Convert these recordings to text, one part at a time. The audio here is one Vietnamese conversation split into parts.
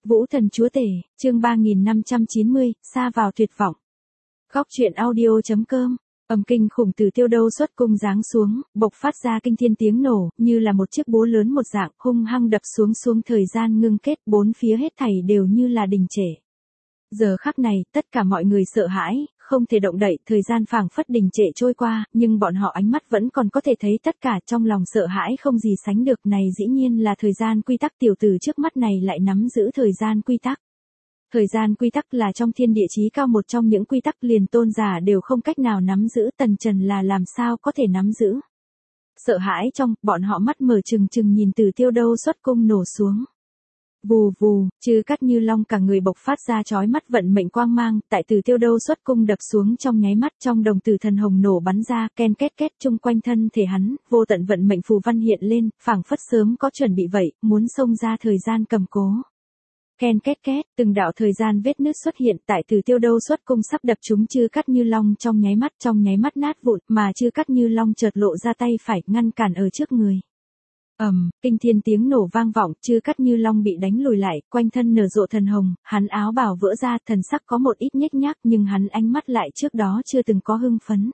Vũ Thần Chúa Tể, chương 3590, xa vào tuyệt vọng. Góc truyện audio.com. Kinh khủng từ Tiêu Đâu xuất cung giáng xuống, bộc phát ra kinh thiên tiếng nổ, như là một chiếc búa lớn một dạng, hung hăng đập xuống thời gian ngưng kết, bốn phía hết thảy đều như là đình trệ. Giờ khắc này, tất cả mọi người sợ hãi, không thể động đậy, thời gian phảng phất đình trệ trôi qua, nhưng bọn họ ánh mắt vẫn còn có thể thấy tất cả, trong lòng sợ hãi không gì sánh được, này dĩ nhiên là thời gian quy tắc, tiểu tử trước mắt này lại nắm giữ thời gian quy tắc. Thời gian quy tắc là trong thiên địa chí cao một trong những quy tắc liền tôn giả đều không cách nào nắm giữ, Tần Trần là làm sao có thể nắm giữ. Sợ hãi trong, bọn họ mắt mở trừng trừng nhìn từ Tiêu Đâu xuất cung nổ xuống. Vù vù, Chư Cát Như Long cả người bộc phát ra chói mắt vận mệnh quang mang, tại từ Tiêu Đâu xuất cung đập xuống trong nháy mắt, trong đồng tử thần hồng nổ bắn ra, ken két két chung quanh thân thể hắn, vô tận vận mệnh phù văn hiện lên, phảng phất sớm có chuẩn bị vậy, muốn xông ra thời gian cầm cố. Ken két két, từng đạo thời gian vết nứt xuất hiện tại từ Tiêu Đâu xuất cung sắp đập trúng Chư Cát Như Long trong nháy mắt nát vụn, mà Chư Cát Như Long chợt lộ ra tay phải ngăn cản ở trước người. Kinh thiên tiếng nổ vang vọng, Chư Cát Như Long bị đánh lùi lại, quanh thân nở rộ thần hồng, hắn áo bào vỡ ra, thần sắc có một ít nhếch nhác, nhưng hắn ánh mắt lại trước đó chưa từng có hưng phấn.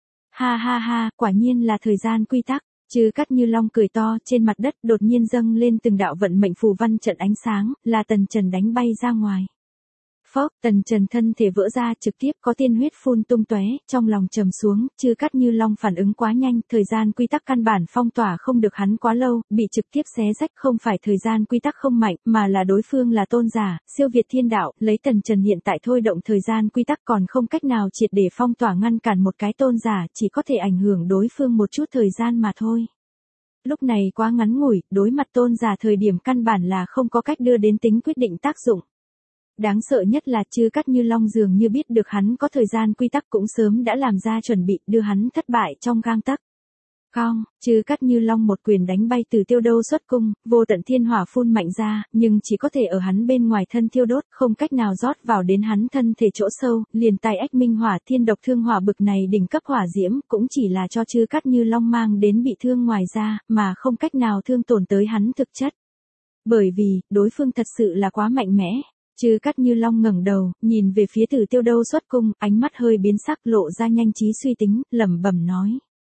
Ha ha ha, quả nhiên là thời gian quy tắc. Chư Cát Như Long cười to, trên mặt đất đột nhiên dâng lên từng đạo vận mệnh phù văn trận ánh sáng, là Tần Trần đánh bay ra ngoài. Phốc, Tần Trần thân thể vỡ ra, trực tiếp có tiên huyết phun tung tóe, trong lòng trầm xuống, Chư Cát Như Long phản ứng quá nhanh, thời gian quy tắc căn bản phong tỏa không được hắn quá lâu, bị trực tiếp xé rách, không phải thời gian quy tắc không mạnh, mà là đối phương là tôn giả, siêu việt thiên đạo, lấy Tần Trần hiện tại thôi động thời gian quy tắc còn không cách nào triệt để phong tỏa ngăn cản một cái tôn giả, chỉ có thể ảnh hưởng đối phương một chút thời gian mà thôi. Lúc này quá ngắn ngủi, đối mặt tôn giả thời điểm căn bản là không có cách đưa đến tính quyết định tác dụng. Đáng sợ nhất là Chư Cát Như Long dường như biết được hắn có thời gian quy tắc cũng sớm đã làm ra chuẩn bị đưa hắn thất bại trong gang tấc. Cong, Chư Cát Như Long một quyền đánh bay từ Tiêu Đâu xuất cung, vô tận thiên hỏa phun mạnh ra, nhưng chỉ có thể ở hắn bên ngoài thân thiêu đốt, không cách nào rót vào đến hắn thân thể chỗ sâu, liền tai ách minh hỏa thiên độc thương hỏa bực này đỉnh cấp hỏa diễm, cũng chỉ là cho Chư Cát Như Long mang đến bị thương ngoài ra, mà không cách nào thương tổn tới hắn thực chất. Bởi vì, đối phương thật sự là quá mạnh mẽ. Chư Cát Như Long ngẩng đầu, nhìn về phía từ Tiêu Đâu xuất cung, ánh mắt hơi biến sắc lộ ra nhanh trí suy tính, lẩm bẩm nói.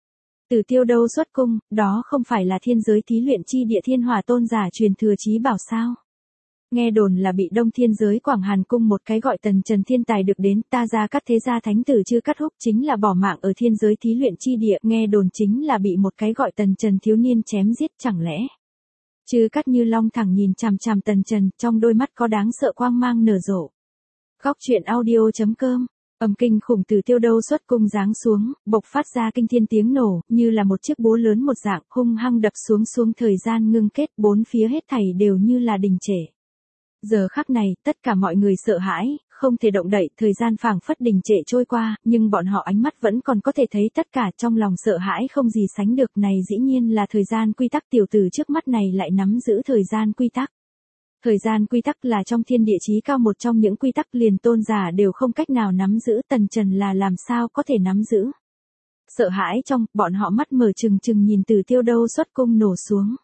Từ Tiêu Đâu xuất cung, đó không phải là thiên giới thí luyện chi địa thiên hỏa tôn giả truyền thừa chí bảo sao? Nghe đồn là bị Đông Thiên giới Quảng Hàn cung một cái gọi Tần Trần thiên tài được đến, ta Gia Cát thế gia thánh tử Chư Cát Húc chính là bỏ mạng ở thiên giới thí luyện chi địa, nghe đồn chính là bị một cái gọi Tần Trần thiếu niên chém giết, chẳng lẽ? Chư Cát Như Long thẳng nhìn chằm chằm Tần Trần, trong đôi mắt có đáng sợ quang mang nở rộ. Góc truyện audio.com. Kinh khủng từ Tiêu Đâu xuất cung giáng xuống, bộc phát ra kinh thiên tiếng nổ, như là một chiếc búa lớn một dạng, hung hăng đập xuống thời gian ngưng kết, bốn phía hết thảy đều như là đình trệ. Giờ khắc này, tất cả mọi người sợ hãi, không thể động đậy, thời gian phảng phất đình trệ trôi qua, nhưng bọn họ ánh mắt vẫn còn có thể thấy tất cả, trong lòng sợ hãi không gì sánh được, này dĩ nhiên là thời gian quy tắc, tiểu tử trước mắt này lại nắm giữ thời gian quy tắc. Thời gian quy tắc là trong thiên địa chí cao một trong những quy tắc liền tôn giả đều không cách nào nắm giữ, Tần Trần là làm sao có thể nắm giữ. Sợ hãi trong, bọn họ mắt mở trừng trừng nhìn từ Tiêu Đâu xuất cung nổ xuống.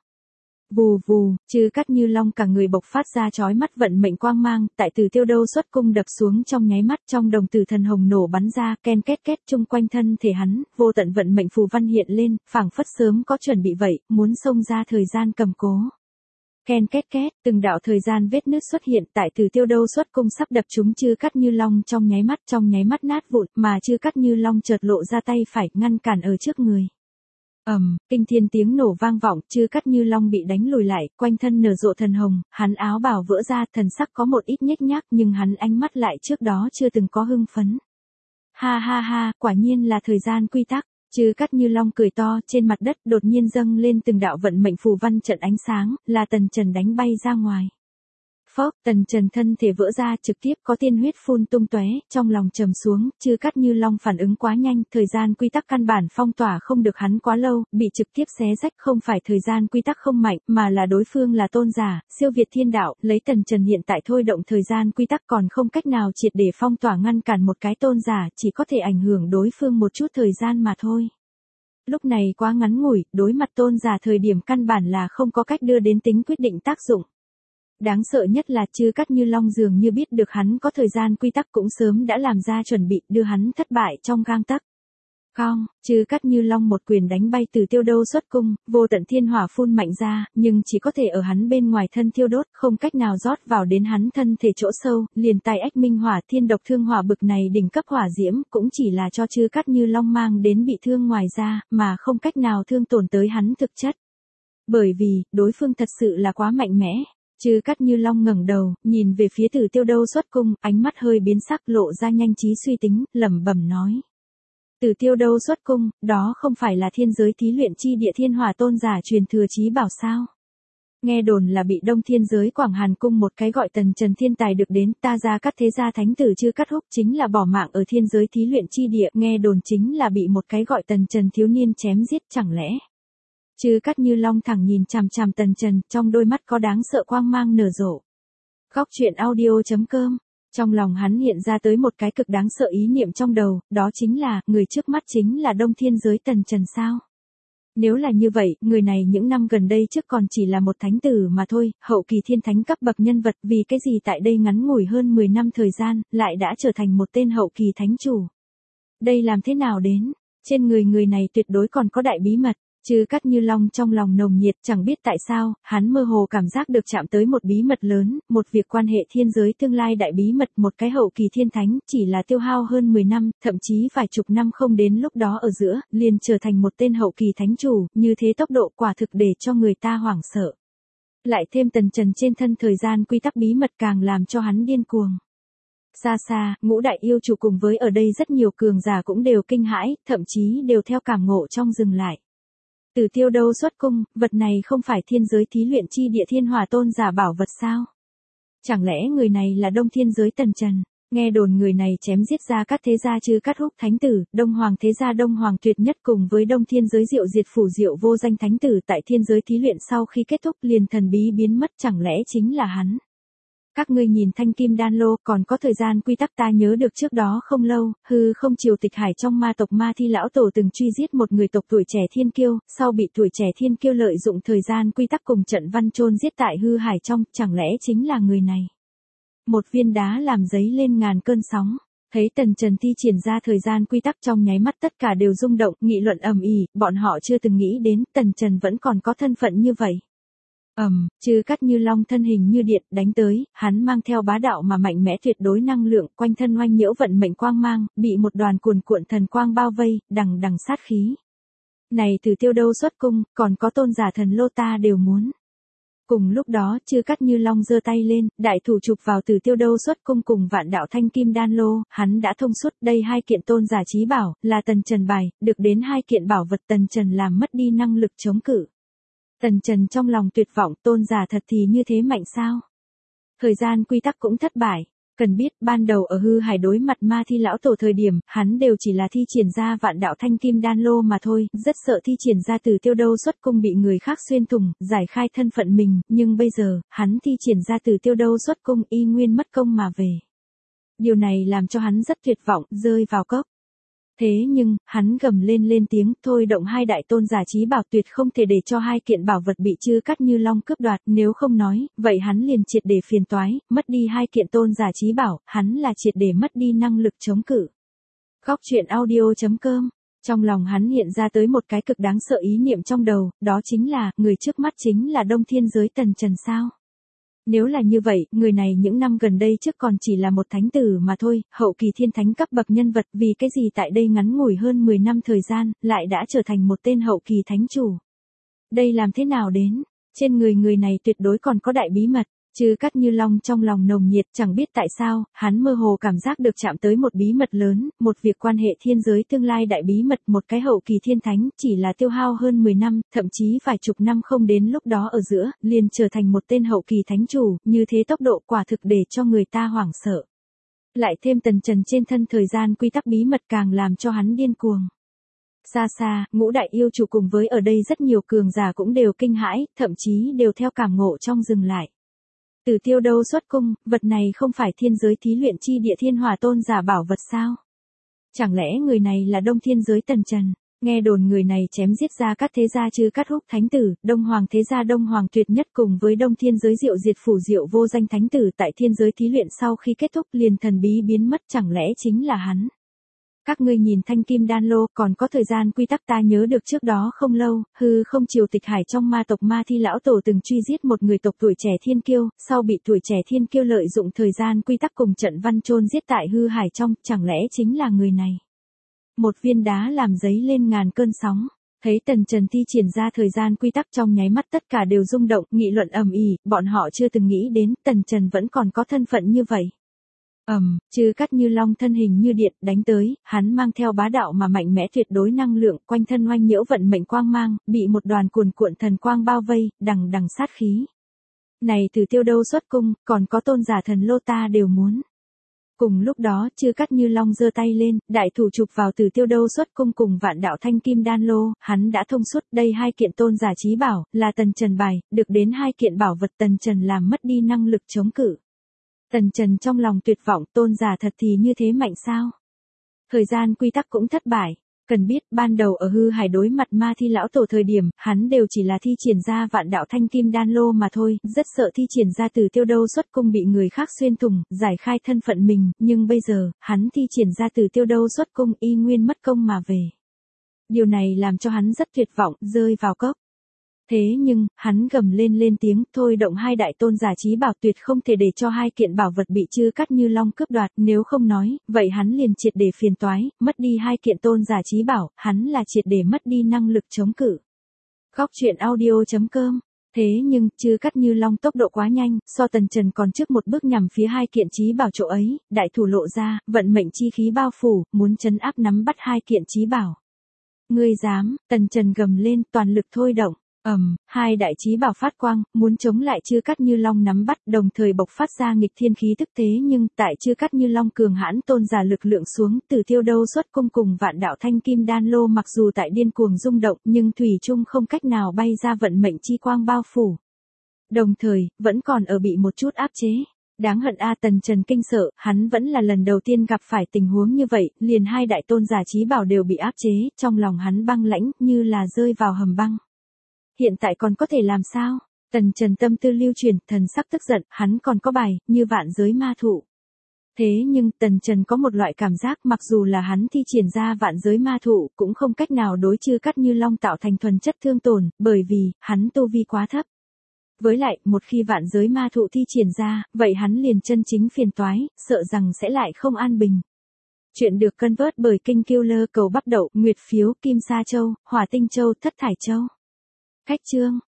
Vù vù, Chư Cát Như Long cả người bộc phát ra chói mắt vận mệnh quang mang, tại từ Tiêu Đâu xuất cung đập xuống trong nháy mắt, trong đồng tử thần hồng nổ bắn ra, ken két két chung quanh thân thể hắn, vô tận vận mệnh phù văn hiện lên, phảng phất sớm có chuẩn bị vậy, muốn xông ra thời gian cầm cố. Ken két két, từng đạo thời gian vết nứt xuất hiện tại từ Tiêu Đâu xuất cung sắp đập trúng Chư Cát Như Long trong nháy mắt nát vụn, mà Chư Cát Như Long chợt lộ ra tay phải ngăn cản ở trước người. Kinh thiên tiếng nổ vang vọng, Chư Cát Như Long bị đánh lùi lại, quanh thân nở rộ thần hồng, hắn áo bào vỡ ra, thần sắc có một ít nhếch nhác, nhưng hắn ánh mắt lại trước đó chưa từng có hưng phấn. Ha ha ha, quả nhiên là thời gian quy tắc. Chư Cát Như Long cười to, trên mặt đất đột nhiên dâng lên từng đạo vận mệnh phù văn trận ánh sáng, là Tần Trần đánh bay ra ngoài. Phốc, Tần Trần thân thể vỡ ra, trực tiếp có tiên huyết phun tung tóe, trong lòng trầm xuống, Chư Cát Như Long phản ứng quá nhanh, thời gian quy tắc căn bản phong tỏa không được hắn quá lâu, bị trực tiếp xé rách, không phải thời gian quy tắc không mạnh, mà là đối phương là tôn giả, siêu việt thiên đạo, lấy Tần Trần hiện tại thôi động thời gian quy tắc còn không cách nào triệt để phong tỏa ngăn cản một cái tôn giả, chỉ có thể ảnh hưởng đối phương một chút thời gian mà thôi. Lúc này quá ngắn ngủi, đối mặt tôn giả thời điểm căn bản là không có cách đưa đến tính quyết định tác dụng. Đáng sợ nhất là Chư Cát Như Long dường như biết được hắn có thời gian quy tắc cũng sớm đã làm ra chuẩn bị đưa hắn thất bại trong gang tấc. Cong, Chư Cát Như Long một quyền đánh bay Từ Tiêu Đâu xuất cung, vô tận thiên hỏa phun mạnh ra, nhưng chỉ có thể ở hắn bên ngoài thân thiêu đốt, không cách nào rót vào đến hắn thân thể chỗ sâu, liền tai ách minh hỏa thiên độc thương hỏa bực này đỉnh cấp hỏa diễm, cũng chỉ là cho Chư Cát Như Long mang đến bị thương ngoài ra, mà không cách nào thương tổn tới hắn thực chất. Bởi vì, đối phương thật sự là quá mạnh mẽ. Chư Cát Như Long ngẩng đầu, nhìn về phía Từ Tiêu Đâu xuất cung, ánh mắt hơi biến sắc lộ ra nhanh trí suy tính, lẩm bẩm nói. Từ Tiêu Đâu xuất cung, đó không phải là thiên giới thí luyện chi địa thiên hỏa tôn giả truyền thừa chí bảo sao? Nghe đồn là bị Đông Thiên giới Quảng Hàn cung một cái gọi Tần Trần thiên tài được đến, ta Gia Cát thế gia thánh tử Chư Cát Húc chính là bỏ mạng ở thiên giới thí luyện chi địa, nghe đồn chính là bị một cái gọi Tần Trần thiếu niên chém giết, chẳng lẽ? Chư Cát Như Long thẳng nhìn chằm chằm Tần Trần, trong đôi mắt có đáng sợ quang mang nở rộ. Góc truyện audio.com. Trong lòng hắn hiện ra tới một cái cực đáng sợ ý niệm trong đầu, đó chính là, người trước mắt chính là Đông Thiên giới Tần Trần sao? Nếu là như vậy, người này những năm gần đây trước còn chỉ là một thánh tử mà thôi, hậu kỳ thiên thánh cấp bậc nhân vật, vì cái gì tại đây ngắn ngủi hơn 10 năm thời gian, lại đã trở thành một tên hậu kỳ thánh chủ. Đây làm thế nào đến? Trên người này tuyệt đối còn có đại bí mật. Chư Cát Như Long trong lòng nồng nhiệt, chẳng biết tại sao, hắn mơ hồ cảm giác được chạm tới một bí mật lớn, một việc quan hệ thiên giới tương lai đại bí mật, một cái hậu kỳ thiên thánh, chỉ là tiêu hao hơn 10 năm, thậm chí vài chục năm không đến lúc đó ở giữa, liền trở thành một tên hậu kỳ thánh chủ, như thế tốc độ quả thực để cho người ta hoảng sợ. Lại thêm Tần Trần trên thân thời gian quy tắc bí mật càng làm cho hắn điên cuồng. Xa xa, ngũ đại yêu chủ cùng với ở đây rất nhiều cường giả cũng đều kinh hãi, thậm chí đều theo cảm ngộ trong dừng lại. Từ Tiêu Đâu xuất cung, vật này không phải thiên giới thí luyện chi địa thiên hỏa tôn giả bảo vật sao? Chẳng lẽ người này là Đông Thiên giới Tần Trần? Nghe đồn người này chém giết ra các thế gia Chư Cát Húc thánh tử, Đông Hoàng thế gia Đông Hoàng tuyệt nhất cùng với Đông Thiên giới Diệu Diệt phủ Diệu vô danh thánh tử tại thiên giới thí luyện sau khi kết thúc liền thần bí biến mất, chẳng lẽ chính là hắn? Các ngươi nhìn thanh kim đan lô, còn có thời gian quy tắc ta nhớ được trước đó không lâu, hư không triều tịch hải trong ma tộc Ma Thi lão tổ từng truy giết một người tộc tuổi trẻ thiên kiêu, sau bị tuổi trẻ thiên kiêu lợi dụng thời gian quy tắc cùng trận văn chôn giết tại hư hải trong, chẳng lẽ chính là người này? Một viên đá làm dấy lên ngàn cơn sóng. Thấy Tần Trần thi triển ra thời gian quy tắc trong nháy mắt tất cả đều rung động, nghị luận ầm ĩ, bọn họ chưa từng nghĩ đến Tần Trần vẫn còn có thân phận như vậy. Chư Cát Như Long thân hình như điện đánh tới, hắn mang theo bá đạo mà mạnh mẽ tuyệt đối năng lượng, quanh thân oanh nhiễu vận mệnh quang mang, bị một đoàn cuồn cuộn thần quang bao vây, đằng đằng sát khí. Này Từ Tiêu Đâu xuất cung, còn có tôn giả thần lô ta đều muốn. Cùng lúc đó, Chư Cát Như Long giơ tay lên, đại thủ chụp vào Từ Tiêu Đâu xuất cung cùng vạn đạo thanh kim đan lô, hắn đã thông suốt, đây hai kiện tôn giả chí bảo, là Tần Trần bài, được đến hai kiện bảo vật Tần Trần làm mất đi năng lực chống cự. Tần Trần trong lòng tuyệt vọng, tôn giả thật thì như thế mạnh sao? Thời gian quy tắc cũng thất bại. Cần biết, ban đầu ở hư hải đối mặt Ma Thi lão tổ thời điểm, hắn đều chỉ là thi triển ra vạn đạo thanh kim đan lô mà thôi, rất sợ thi triển ra Từ Tiêu Đâu xuất cung bị người khác xuyên thủng, giải khai thân phận mình, nhưng bây giờ, hắn thi triển ra Từ Tiêu Đâu xuất cung y nguyên mất công mà về. Điều này làm cho hắn rất tuyệt vọng, rơi vào cốc. Thế nhưng, hắn gầm lên tiếng, thôi động hai đại tôn giả chí bảo tuyệt không thể để cho hai kiện bảo vật bị Chư Cát Như Long cướp đoạt, nếu không nói, vậy hắn liền triệt để phiền toái, mất đi hai kiện tôn giả chí bảo, hắn là triệt để mất đi năng lực chống cự. Góc truyện audio.com. Trong lòng hắn hiện ra tới một cái cực đáng sợ ý niệm trong đầu, đó chính là, người trước mắt chính là Đông Thiên giới Tần Trần sao? Nếu là như vậy, người này những năm gần đây trước còn chỉ là một thánh tử mà thôi, hậu kỳ thiên thánh cấp bậc nhân vật, vì cái gì tại đây ngắn ngủi hơn 10 năm thời gian, lại đã trở thành một tên hậu kỳ thánh chủ. Đây làm thế nào đến? Trên người này tuyệt đối còn có đại bí mật. Chư Cát Như Long trong lòng nồng nhiệt, chẳng biết tại sao, hắn mơ hồ cảm giác được chạm tới một bí mật lớn, một việc quan hệ thiên giới tương lai đại bí mật, một cái hậu kỳ thiên thánh, chỉ là tiêu hao hơn 10 năm, thậm chí vài chục năm không đến lúc đó ở giữa, liền trở thành một tên hậu kỳ thánh chủ, như thế tốc độ quả thực để cho người ta hoảng sợ. Lại thêm Tần Trần trên thân thời gian quy tắc bí mật càng làm cho hắn điên cuồng. Xa xa, ngũ đại yêu chủ cùng với ở đây rất nhiều cường giả cũng đều kinh hãi, thậm chí đều theo cảm ngộ trong dừng lại. Từ Tiêu Đâu xuất cung, vật này không phải thiên giới thí luyện chi địa thiên hỏa tôn giả bảo vật sao? Chẳng lẽ người này là Đông Thiên giới Tần Trần? Nghe đồn người này chém giết Gia Cát thế gia Chư Cát Húc thánh tử, Đông Hoàng thế gia Đông Hoàng tuyệt nhất cùng với Đông Thiên giới Diệu diệt phủ Diệu vô danh thánh tử tại thiên giới thí luyện sau khi kết thúc liền thần bí biến mất, chẳng lẽ chính là hắn? Các ngươi nhìn thanh kim đan lô, còn có thời gian quy tắc ta nhớ được trước đó không lâu, hư không triều tịch hải trong ma tộc Ma Thi lão tổ từng truy giết một người tộc tuổi trẻ thiên kiêu, sau bị tuổi trẻ thiên kiêu lợi dụng thời gian quy tắc cùng trận văn chôn giết tại hư hải trong, chẳng lẽ chính là người này? Một viên đá làm dấy lên ngàn cơn sóng. Thấy Tần Trần thi triển ra thời gian quy tắc trong nháy mắt tất cả đều rung động, nghị luận ầm ĩ, bọn họ chưa từng nghĩ đến Tần Trần vẫn còn có thân phận như vậy. Chư Cát Như Long thân hình như điện đánh tới, hắn mang theo bá đạo mà mạnh mẽ tuyệt đối năng lượng, quanh thân oanh nhiễu vận mệnh quang mang, bị một đoàn cuồn cuộn thần quang bao vây, đằng đằng sát khí. Này Từ Tiêu đâu xuất cung, còn có tôn giả thần lô ta đều muốn. Cùng lúc đó, Chư Cát Như Long giơ tay lên, đại thủ chụp vào Từ Tiêu đâu xuất cung cùng vạn đạo thanh kim đan lô, hắn đã thông suốt, đây hai kiện tôn giả chí bảo, là Tần Trần bài, được đến hai kiện bảo vật Tần Trần làm mất đi năng lực chống cự. Tần Trần trong lòng tuyệt vọng, tôn giả thật thì như thế mạnh sao? Thời gian quy tắc cũng thất bại. Cần biết, ban đầu ở hư hải đối mặt Ma Thi lão tổ thời điểm, hắn đều chỉ là thi triển ra vạn đạo thanh kim đan lô mà thôi, rất sợ thi triển ra Từ Tiêu đâu xuất cung bị người khác xuyên thủng, giải khai thân phận mình, nhưng bây giờ, hắn thi triển ra Từ Tiêu đâu xuất cung y nguyên mất công mà về. Điều này làm cho hắn rất tuyệt vọng, rơi vào cốc. Thế nhưng, hắn gầm lên tiếng, thôi động hai đại tôn giả chí bảo, tuyệt không thể để cho hai kiện bảo vật bị Chư Cát Như Long cướp đoạt, nếu không nói, vậy hắn liền triệt để phiền toái, mất đi hai kiện tôn giả chí bảo, hắn là triệt để mất đi năng lực chống cự. Góc truyện audio.com. Thế nhưng, Chư Cát Như Long tốc độ quá nhanh, so Tần Trần còn trước một bước nhằm phía hai kiện chí bảo chỗ ấy, đại thủ lộ ra, vận mệnh chi khí bao phủ, muốn trấn áp nắm bắt hai kiện chí bảo. Ngươi dám? Tần Trần gầm lên, toàn lực thôi động. Hai đại chí bảo phát quang, muốn chống lại Chư Cát Như Long nắm bắt, đồng thời bộc phát ra nghịch thiên khí tức, thế nhưng tại Chư Cát Như Long cường hãn tôn giả lực lượng xuống, Từ Tiêu đâu xuất cung cùng vạn đạo thanh kim đan lô mặc dù tại điên cuồng rung động, nhưng thủy chung không cách nào bay ra vận mệnh chi quang bao phủ. Đồng thời, vẫn còn ở bị một chút áp chế. Đáng hận a, Tần Trần kinh sợ, hắn vẫn là lần đầu tiên gặp phải tình huống như vậy, liền hai đại tôn giả chí bảo đều bị áp chế, trong lòng hắn băng lãnh, như là rơi vào hầm băng. Hiện tại còn có thể làm sao? Tần Trần tâm tư lưu chuyển, thần sắc tức giận, hắn còn có bài, như vạn giới ma thụ. Thế nhưng, Tần Trần có một loại cảm giác mặc dù là hắn thi triển ra vạn giới ma thụ, cũng không cách nào đối Chư Cát Như Long tạo thành thuần chất thương tổn, bởi vì, hắn tu vi quá thấp. Với lại, một khi vạn giới ma thụ thi triển ra, vậy hắn liền chân chính phiền toái, sợ rằng sẽ lại không an bình. Chuyện được cân vớt bởi Kinh Killer cầu bắp đậu, Nguyệt phiếu, Kim Sa Châu, Hỏa Tinh Châu, Thất Thải Châu. Cách chương